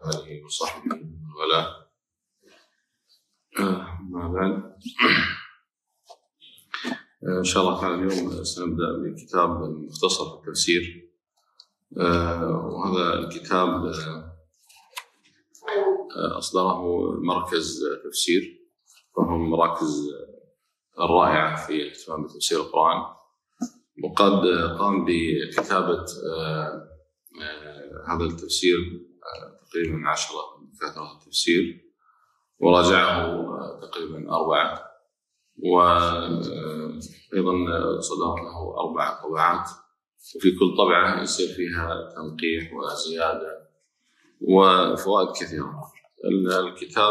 آله وصحبه ولا ما بعد. إن شاء الله تعالى اليوم سنبدأ بكتاب مختصر في التفسير، وهذا الكتاب أصدره مركز تفسير، وهم مراكز الرائعة في الاهتمام بتفسير القرآن، وقد قام بكتابة هذا التفسير تقريبا 10 دكاترة التفسير، وراجعه تقريبا 4، وأيضا صدرت له 4 طبعات، وفي كل طبعة يصير فيها تنقيح وزيادة وفوائد كثيرة. الكتاب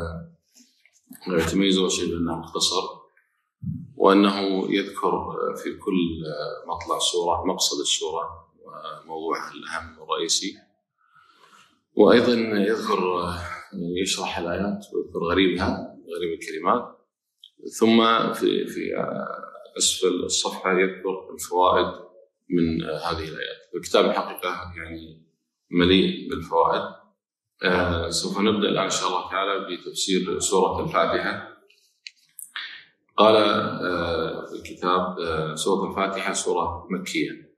يتميز شيء بأنه مختصر، وأنه يذكر في كل مطلع سورة مقصد السورة وموضوعها الأهم والرئيسي، وأيضا يذكر يشرح الآيات ويذكر غريب الكلمات، ثم في أسفل الصفحة يذكر الفوائد من هذه الآيات. الكتاب الحقيقة يعني مليء بالفوائد. سوف نبدأ الآن إن شاء الله تعالى بتفسير سورة الفاتحة. قال الكتاب سورة الفاتحة سورة مكية،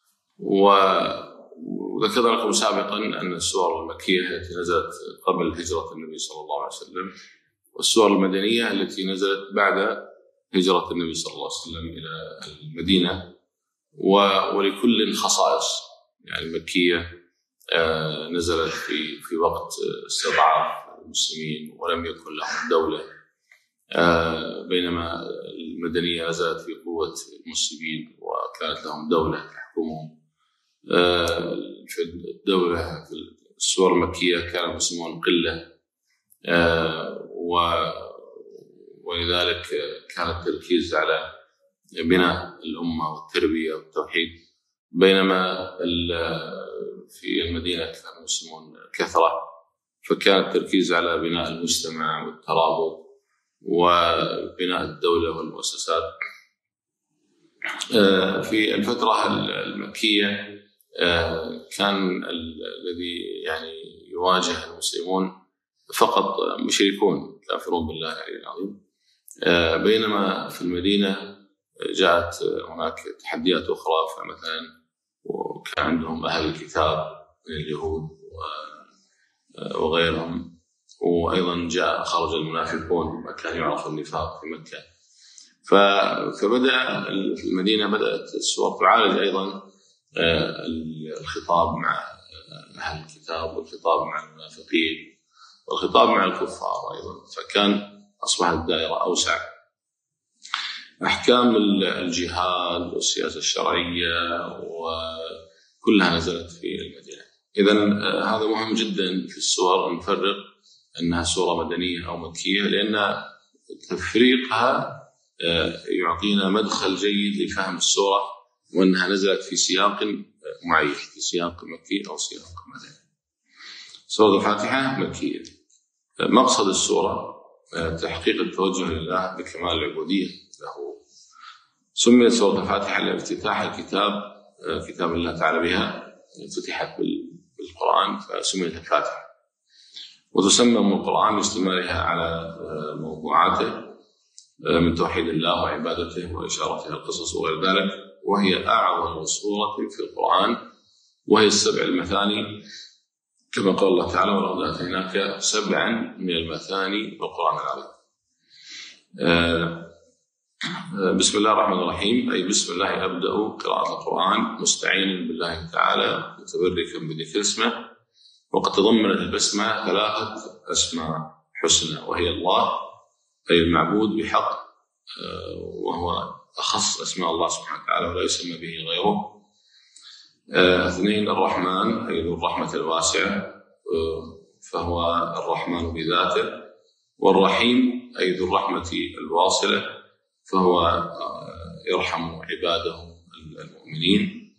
وذكرنا لكم سابقا أن السور المكية التي نزلت قبل هجرة النبي صلى الله عليه وسلم، والسور المدنية التي نزلت بعد هجرة النبي صلى الله عليه وسلم إلى المدينة، ولكل خصائص. يعني المكية نزلت في وقت استضعاف المسلمين ولم يكن لهم دولة، بينما المدنية نزلت في قوة المسلمين وكانت لهم دولة تحكمهم. في الدولة في السور المكية كان المسلمون قلة، ولذلك كان التركيز على بناء الأمة والتربية والتوحيد، بينما في المدينة كان المسلمون كثرة، فكان التركيز على بناء المجتمع والترابط وبناء الدولة والمؤسسات. في الفترة المكية كان الذي يعني يواجه المسلمون فقط مشركون كافرون بالله العلي العظيم، بينما في المدينة جاءت هناك تحديات أخرى. فمثلا وكان عندهم أهل الكتاب من اليهود وغيرهم، وأيضا خرج المنافقون، ما كان يعرف النفاق في مكة. فبدأ في المدينة بدأت السور تعالج أيضا الخطاب مع أهل الكتاب، والخطاب مع المنافقين، والخطاب مع الكفار أيضا، فكان أصبحت الدائرة أوسع. أحكام الجهاد والسياسة الشرعية وكلها نزلت في المدينة. إذن هذا مهم جدا في السور أن نفرق أنها سورة مدنية أو مكية، لأن تفريقها يعطينا مدخل جيد لفهم السورة، وأنها نزلت في سياق معين، في سياق مكي أو سياق مدني. سورة الفاتحة مكية. مقصد السورة تحقيق التوجه لله بكمال العبودية له. سميت سورة الفاتحة لافتتاح الكتاب، كتاب الله تعالى بها فتحت بالقرآن فسميت الفاتحة، وتسمى من القرآن لاستمرارها على موضوعاته من توحيد الله وعبادته وإشارته القصص وغير ذلك، وهي أعظم سورة في القرآن، وهي 7 المثاني، كما قال الله تعالى: ولقد آتيناك 7 من المثاني والقرآن العظيم. بسم الله الرحمن الرحيم، أي بسم الله أبدأ قراءة القرآن مستعينا بالله تعالى متبركا بذكر اسمه. وقد تضمنت البسمة 3 أسماء حسنى، وهي الله أي المعبود بحق، وهو أخص أسماء الله سبحانه وتعالى ولا يسمى به غيره. 2 الرحمن أي ذو الرحمة الواسعة، فهو الرحمن بذاته. والرحيم أي ذو الرحمة الواصلة، فهو يرحم عباده المؤمنين.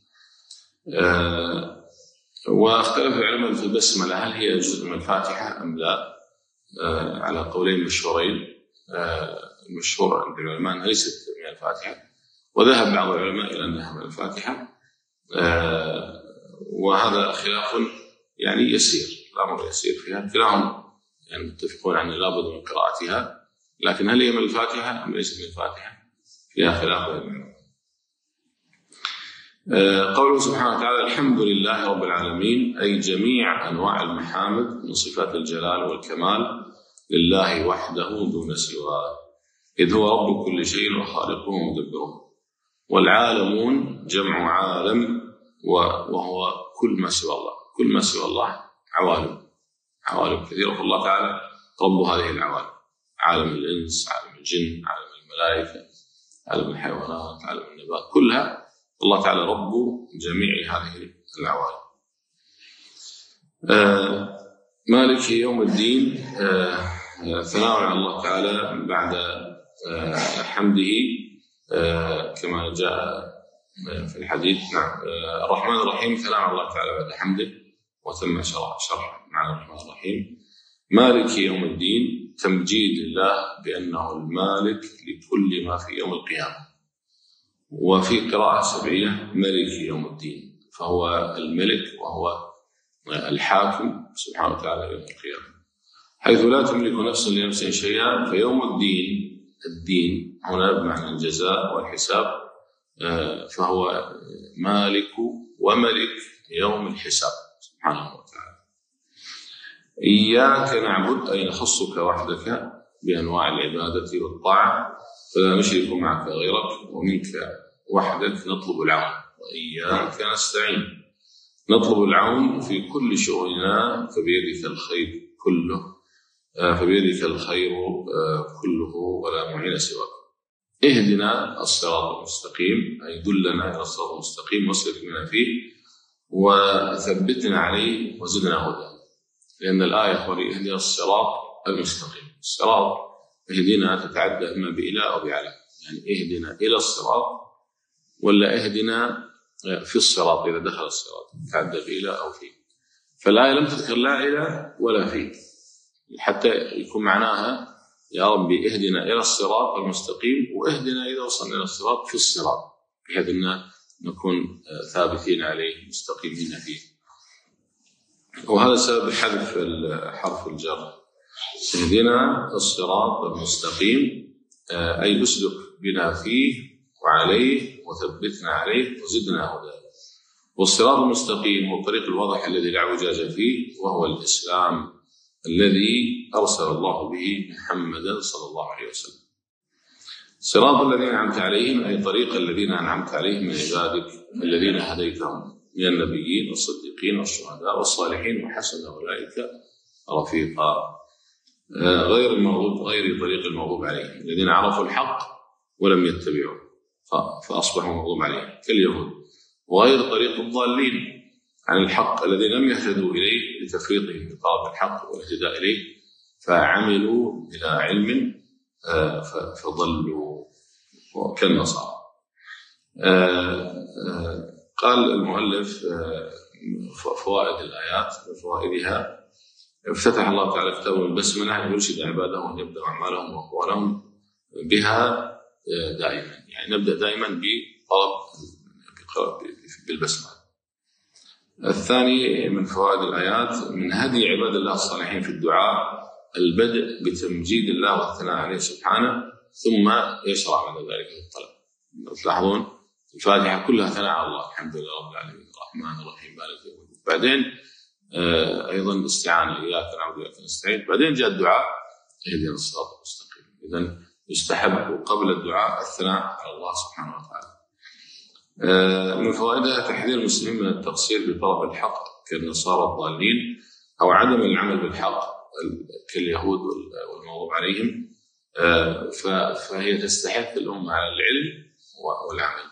واختلف العلماء في البسملة هل هي جزء من الفاتحة أم لا، على قولين مشهورين. المشهور عند العلماء أنها ليست من الفاتحة، وذهب بعض العلماء إلى أنها من الفاتحة، وهذا خلاف يعني يسير، الأمر يسير فيها. كلاهم يعني متفقون أن لابد من قراءتها، لكن هل هي من الفاتحة أم ليست من الفاتحة؟ فيها خلاف بين العلماء. قوله سبحانه وتعالى: الحمد لله رب العالمين، أي جميع أنواع المحامد من صفات الجلال والكمال لله وحده دون سواه، إذ هو رب كل شيء وخالقه ومدبره. والعالمون جمع عالم، وهو كل ما سوى الله. كل ما سوى الله عوالم كثيرة، فالله تعالى رب هذه العوالم: عالم الإنس، عالم الجن، عالم الملائكة، عالم الحيوانات، عالم النبات، كلها الله تعالى رب جميع هذه العوالم. مالك يوم الدين، ثناء على الله تعالى بعد حمده كما جاء في الحديث. نعم. الرحمن الرحيم، ثناء على الله تعالى بعد حمده، وتم شرح معنى الرحمن الرحيم. مالك يوم الدين، تمجيد الله بأنه المالك لكل ما في يوم القيامة. وفي قراءة سبعية: ملك يوم الدين، فهو الملك وهو الحاكم سبحانه وتعالى يوم القيامة، حيث لا تملك نفس لنفس شيئا. فيوم الدين هنا بمعنى الجزاء والحساب، فهو مالك وملك يوم الحساب سبحانه وتعالى. إياك نعبد، أي نخصك وحدك بأنواع العبادة والطاعة، فلا نشرك معك غيرك، ومنك وحدك نطلب العون، وإياك نستعين. نطلب العون في كل شؤوننا، فبيدك الخير كله، ولا معين سواك. اهدنا الصراط المستقيم، أي دلنا إلى الصراط المستقيم واسلك بنا فيه، وثبتنا عليه وزدنا هدى. لأن الآية أخبري: اهدنا الصراط المستقيم. الصراط اهدنا تتعدى إما بإلى أو بعلى، يعني اهدنا إلى الصراط، ولا اهدنا في الصراط إذا دخل الصراط تتعدى بإلى أو فيه. فالآية لم تذكر لا إلى ولا فيه، حتى يكون معناها يا ربي اهدنا إلى الصراط المستقيم، واهدنا إذا وصلنا إلى الصراط في الصراط، بحيث أن نكون ثابتين عليه مستقيمين فيه. وهذا سبب حذف حرف الجر. اهدنا الصراط المستقيم، أي اسلك بنا فيه وعليه، وثبتنا عليه وزدنا هدى. والصراط المستقيم هو الطريق الواضح الذي لا اعوجاج فيه، وهو الإسلام الذي أرسل الله به محمدا صلى الله عليه وسلم. صراط الذين أنعمت عليهم، أي طريق الذين أنعمت عليهم من عبادك الذين هديتهم من النبيين والصديقين والشهداء والصالحين، وحسن أولئك رفيقا. غير طريق المغضوب عليهم، الذين عرفوا الحق ولم يتبعوه فأصبحوا مغضوب عليهم كاليهود. وغير طريق الضالين عن الحق، الذين لم يهتدوا إليه لتفريطهم في طلب الحق والاهتداء إليه، فعملوا بلا علم فضلوا كالنصارى. قال المؤلف: فوائد الآيات وفوائدها. افتتح الله تعالى كتابه البسملة يرشد عباده أن يبدأوا أعمالهم وأقوالهم بها دائما، يعني نبدأ دائما بالبسملة. الثاني من فوائد الآيات: من هدي عباد الله الصالحين في الدعاء البدء بتمجيد الله والثناء عليه سبحانه، ثم يشرع بعد ذلك الطلب. تلاحظون الفاتحة كلها ثناء على الله: الحمد لله رب العالمين الرحمن الرحيم مالك يوم الدين. بعدين أيضا الاستعانة: إياك نعبد وإياك نستعين. بعدين جاء الدعاء: اهدنا الصراط المستقيم. إذن يستحب قبل الدعاء الثناء على الله سبحانه وتعالى. من فوائدها تحذير المسلمين من التقصير في طلب الحق كالنصارى الضالين، أو عدم العمل بالحق كاليهود والمغضوب عليهم، فهي تستحث الأمة على العلم والعمل.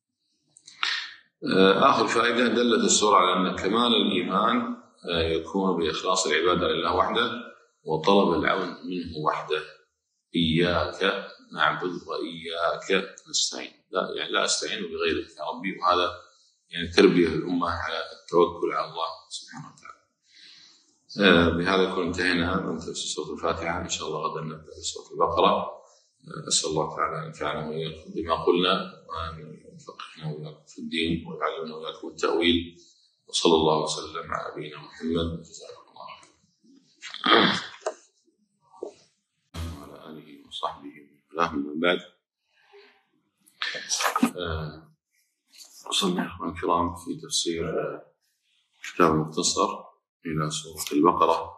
آخر فائدة: دلت السورة على أن كمال الإيمان يكون بإخلاص العبادة لله وحده وطلب العون منه وحده. إياك نعبد وإياك نستعين، لا أستعين بغيرك يا ربي. وهذا يعني تربية الأمة على التوكل على الله سبحانه وتعالى. بهذا يكون انتهينا من تفسير سورة الفاتحة. إن شاء الله غدا نبدأ بسورة البقرة. أسأل الله تعالى أن ينفعنا وإياكم بما قلنا، وأن يفقهنا وإياكم في الدين، ويعلمنا وإياكم التأويل. وصلى الله وسلم على نبينا محمد. جزاكم الله خيرا. الله من بعد. وصلنا إخوان الكرام في تفسير كتاب المختصر إلى سورة البقرة.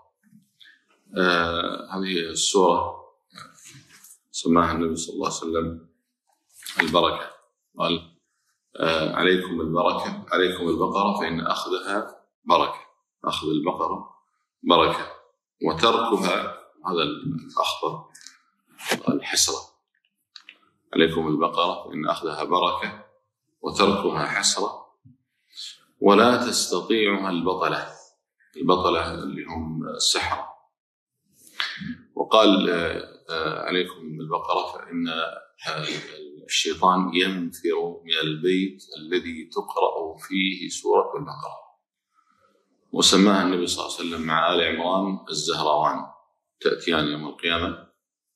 هذه السورة سماها النبي صلى الله عليه وسلم البركة، قال عليكم البركة، عليكم البقرة فإن أخذها بركة، أخذ البقرة بركة، وتركها هذا الأخضر الحسرة. عليكم البقرة فإن أخذها بركة وتركها حسرة، ولا تستطيعها البطلة، البطلة اللي هم السحرة. وقال عليكم بالبقرة فإن الشيطان ينفر من البيت الذي تقرأ فيه سورة البقرة، وسماها النبي صلى الله عليه وسلم مع آل عمران الزهراوان، تأتيان يوم القيامة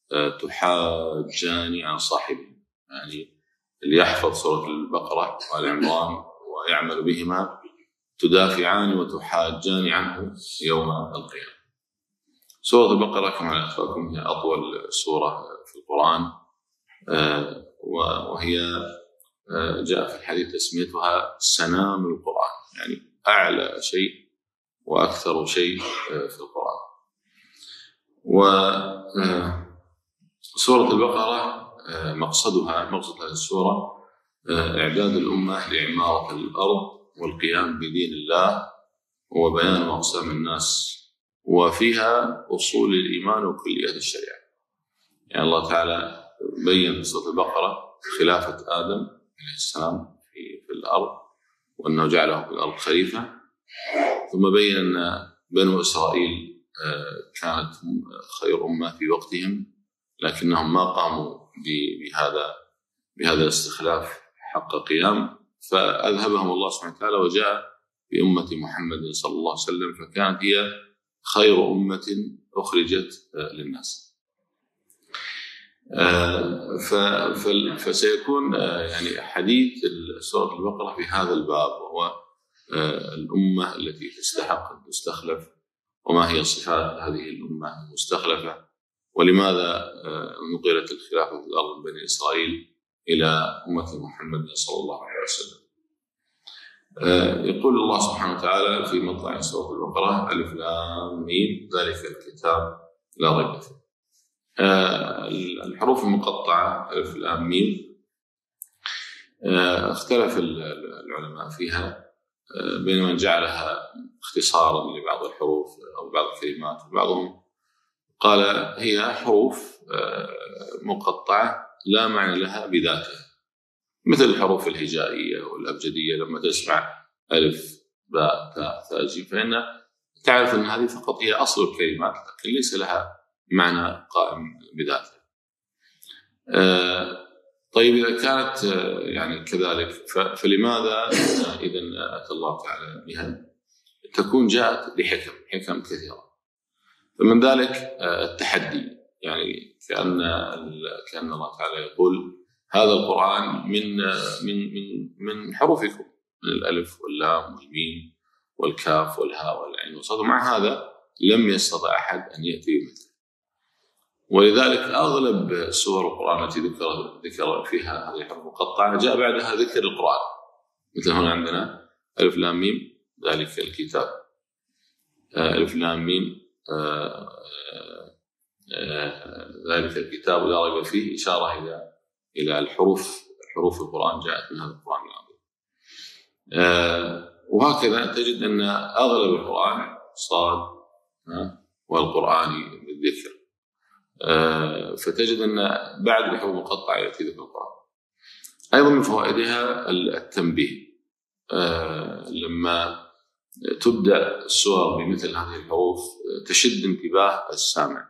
تحاجان عن صاحبه، يعني اللي يحفظ سورة البقرة وآل عمران ويعمل بهما تدافعان وتحاجان عنه يوم القيامة. سورة البقرة كما أخبركم هي أطول سورة في القرآن، وهي جاء في الحديث تسميتها سنام القرآن، يعني أعلى شيء وأكثر شيء في القرآن. وسورة البقرة مقصد هذه السورة إعداد الأمة لعمارة الأرض والقيام بدين الله وبيان أقسام الناس، وفيها أصول الإيمان وكليات الشريعة. يعني الله تعالى بين في سورة البقرة خلافة آدم عليه السلام في الأرض، وأنه جعله في الأرض خليفة، ثم بين أن بنو إسرائيل كانت خير أمة في وقتهم، لكنهم ما قاموا بهذا الاستخلاف حق قيام، فأذهبهم الله سبحانه وتعالى وجاء بأمة محمد صلى الله عليه وسلم، فكانت هي خير أمة أخرجت للناس. فسيكون يعني حديث سورة البقرة في هذا الباب، وهو الأمة التي تستحق أن تستخلف، وما هي صفات هذه الأمة المستخلفة، ولماذا نقلت الخلافة في الأرض من بني إسرائيل إلى أمة محمد صلى الله عليه وسلم. يقول الله سبحانه وتعالى في مطلع سورة البقرة: ألف لام ميم ذلك الكتاب لا ريب فيه. الحروف المقطعة ألف لام ميم اختلف العلماء فيها، بين من جعلها اختصارا لبعض الحروف أو بعض الكلمات، وبعضهم قال هي حروف مقطعة لا معنى لها بذاتها، مثل الحروف الهجائية والأبجدية. لما تسمع ألف باء تاء ثاء جيم فإن تعرف أن هذه فقط هي أصل الكلمات، لكن ليس لها معنى قائم بذاتها. طيب إذا كانت يعني كذلك، فلماذا إذا أتى الله تعالى بها؟ تكون جاءت لحكم كثيرة، فمن ذلك التحدي، يعني كأن الله تعالى يقول هذا القرآن من حروفكم، من الألف واللام والميم والكاف والهاء والعين والصاد، ومع هذا لم يستطع أحد أن يأتي بمثله. ولذلك أغلب سور القرآن التي ذكر فيها هذه الحروف المقطعة جاء بعدها ذكر القرآن، مثل هنا عندنا ألف لام ميم ذلك الكتاب، ألف لام ميم ذلك الكتاب لا ريب فيه، إشارة إلى الحروف القرآن جاءت من هذا القرآن العظيم. وهكذا تجد أن أغلب القرآن صاد والقرآن بالذكر، فتجد أن بعد الحروف المقطعة يأتي ذكر القرآن. أيضا من فوائدها التنبيه، لما تبدأ السور بمثل هذه الحروف تشد انتباه السامع،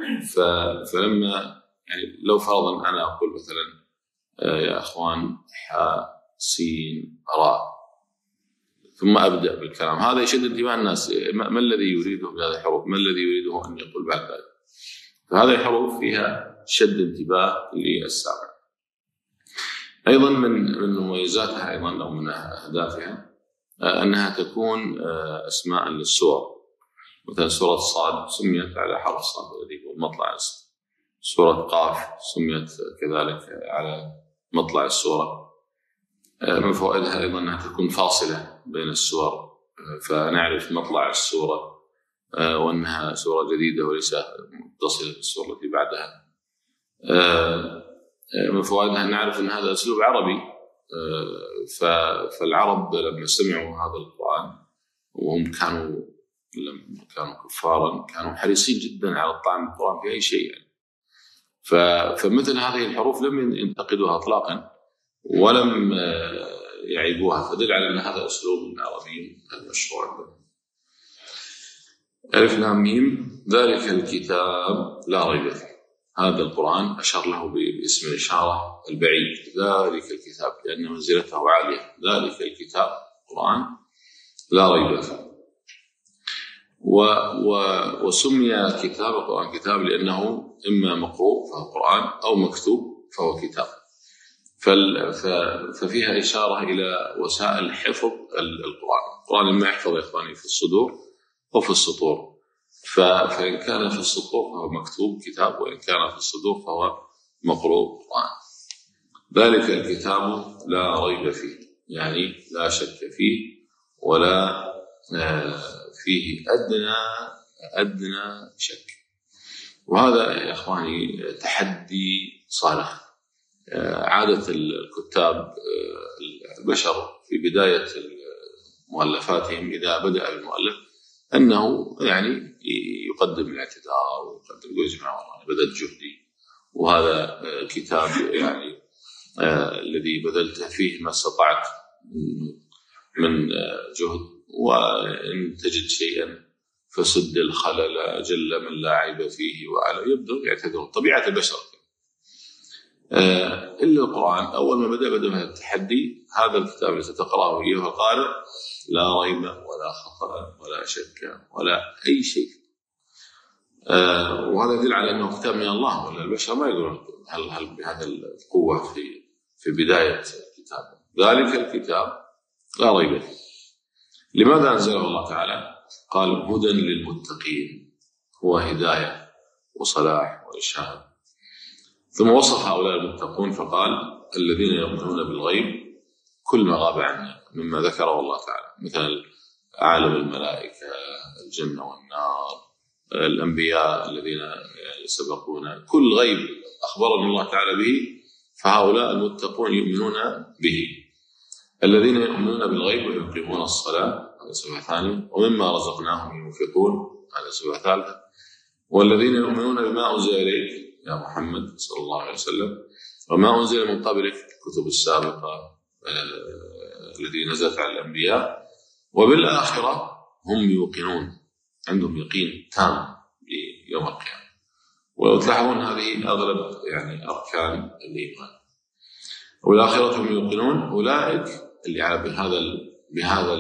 فلما يعني لو فرضا أنا أقول مثلا يا أخوان حاء سين راء، ثم أبدأ بالكلام، هذا يشد انتباه الناس، ما الذي يريده بهذه الحروف؟ ما الذي يريده أن يقول بعد ذلك؟ فهذه الحروف فيها شد انتباه للسامع. أيضا من مميزاتها أيضا أو من أهدافها أنها تكون أسماء للسور. مثلا سورة صاد سميت على حرف صاد الذي هو المطلع، سورة قاف سميت كذلك على مطلع السورة. من فوائدها أيضا أنها تكون فاصلة بين السور، فنعرف مطلع السورة وأنها سورة جديدة وليس متصلة بالسورة التي بعدها. من فوائدها نعرف أن هذا أسلوب عربي، فالعرب لما سمعوا هذا القرآن وهم لما كانوا كفارا كانوا حريصين جدا على الطعن بالقرآن في أي شيء يعني. فمثل هذه الحروف لم ينتقدوها إطلاقا ولم يعيبوها، فدل على أن هذا أسلوب عربي مشروع. ألف لام ميم ذلك الكتاب لا ريب فيه. هذا القرآن أشار له باسم الإشارة البعيد، ذلك الكتاب، لأن منزلته عالية. ذلك الكتاب قرآن لا ريب فيه. وسمي كتاب القرآن كتاب لأنه إما مقروء فهو قرآن أو مكتوب فهو كتاب. ففيها إشارة إلى وسائل حفظ القرآن. القرآن إما يحفظ يا إخواني في الصدور وفي السطور، فإن كان في السطور فهو مكتوب كتاب، وإن كان في الصدور فهو مقروء قرآن. ذلك الكتاب لا ريب فيه، يعني لا شك فيه ولا فيه أدنى شك. وهذا يا إخواني تحدي صارخ. عادة الكتاب البشر في بداية مؤلفاتهم إذا بدأ المؤلف أنه يعني يقدم الاعتذار ويقدم يقول يا جماعة والله بذلت جهدي، وهذا كتاب يعني الذي بذلت فيه ما استطعت من جهد، وإن تجد شيئا فسد الخلل جل من لا عيب فيه، وعلى يبدأ يعتذر. طبيعة البشر. إلا القرآن أول ما بدأ بهذا التحدي. هذا الكتاب الذي ستقرأه أيها القارئ لا ريب ولا خطأ ولا شك ولا أي شيء. وهذا يدل على أنه كتاب من الله، ولا البشر ما يقولون هل بهذا القوة في بداية الكتاب. ذلك الكتاب لا ريب فيه. لماذا أنزله الله تعالى؟ قال هدى للمتقين، هو هداية وصلاح وإرشاد. ثم وصف هؤلاء المتقون فقال الذين يؤمنون بالغيب، كل ما غاب عنا مما ذكره الله تعالى، مثل عالم الملائكة، الجنة والنار، الأنبياء الذين سبقونا، كل غيب أخبرنا الله تعالى به، فهؤلاء المتقون يؤمنون به. الذين يؤمنون بالغيب ويقيمون الصلاة، هذا سبب ثاني، ومما رزقناهم ينفقون، هذا سبب ثالث. والذين يؤمنون بما أنزل إليك يا محمد صلى الله عليه وسلم وما أنزل من قبلك، الكتب السابقة التي نزلت على الأنبياء، وبالآخرة هم يوقنون، عندهم يقين تام بيوم القيامة. وتلاحظون هذه أغلب يعني أركان الإيمان. والآخرة هم يوقنون، أولئك اللي على بهذا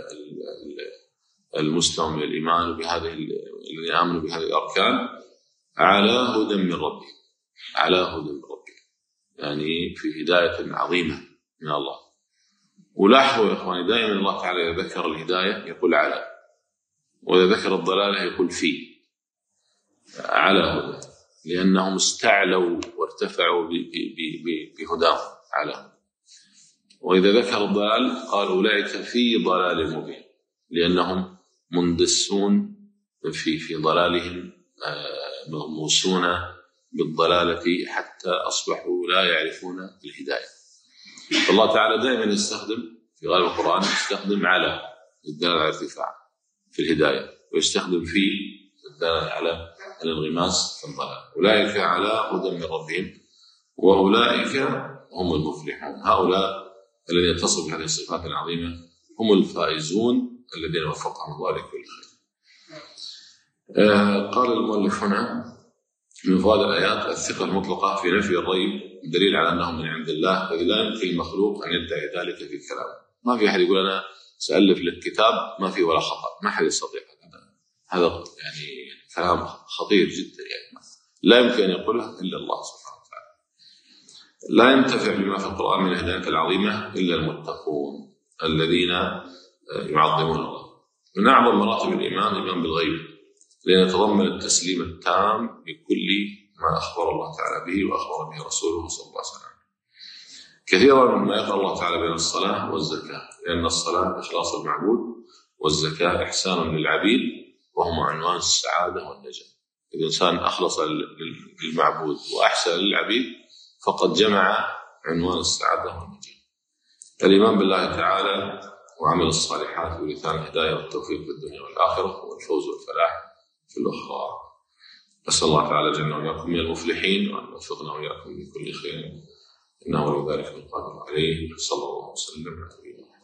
المستوى من الإيمان، وبهذه الذين آمنوا بهذه الأركان على هدى من ربهم، على هدى من ربهم، يعني في هداية عظيمة من الله. ولاحظوا يا إخواني دائما الله تعالى إذا ذكر الهداية يقول على، وإذا ذكر الضلالة يقول في، على هدى، لأنهم استعلوا وارتفعوا بهداهم على. وإذا ذكر الضلال قال أولئك في ضلال مبين، لأنهم مندسون في ضلالهم، مغموسون بالضلالة حتى أصبحوا لا يعرفون الهداية. فالله تعالى دائما يستخدم في غالب القرآن يستخدم على الدلالة على الارتفاع في الهداية، ويستخدم في الدلالة على الانغماس في الضلال. أولئك على هدى من ربهم وأولئك هم المفلحون. هؤلاء الذين يتصفوا بهذه الصفات العظيمة هم الفائزون الذين وفقهم الله لكل خير. قال المؤلف هنا من فوائد الآيات الثقة المطلقة في نفي الريب، دليل على أنه من عند الله، الذي لا يمكن المخلوق أن يدعي ذلك في الكلام. ما في أحد يقول أنا سألف لك كتاب ما فيه ولا خطأ، ما حد يستطيع هذا يعني كلام خطير جدا، يعني لا يمكن أن يقوله إلا الله سبحانه وتعالى. لا ينتفع بما في القرآن من الهداية العظيمة إلا المتقون الذين يعظمون الله. من أعظم مراتب الإيمان الإيمان بالغيب، لأن يتضمن التسليم التام بكل ما أخبر الله تعالى به وأخبر به رسوله صلى الله عليه وسلم. كثيرا ما يقرأ الله تعالى بين الصلاة والزكاة، لأن الصلاة إخلاص المعبود، والزكاة إحسان للعبيد، وهما عنوان السعادة والنجاة. إذا الإنسان أخلص للمعبود وأحسن للعبيد فقد جمع عنوان السعادة والنجاة. الإيمان بالله تعالى وعمل الصالحات ولسان الهداية والتوفيق في الدنيا والآخرة والفوز والفلاح في الأخرى. أسأل الله تعالى جل وعلا من المفلحين، وأن يوفقنا وإياكم بكل خير، إنه ولي ذلك القادر عليه. صلى الله وسلم على نبينا محمد.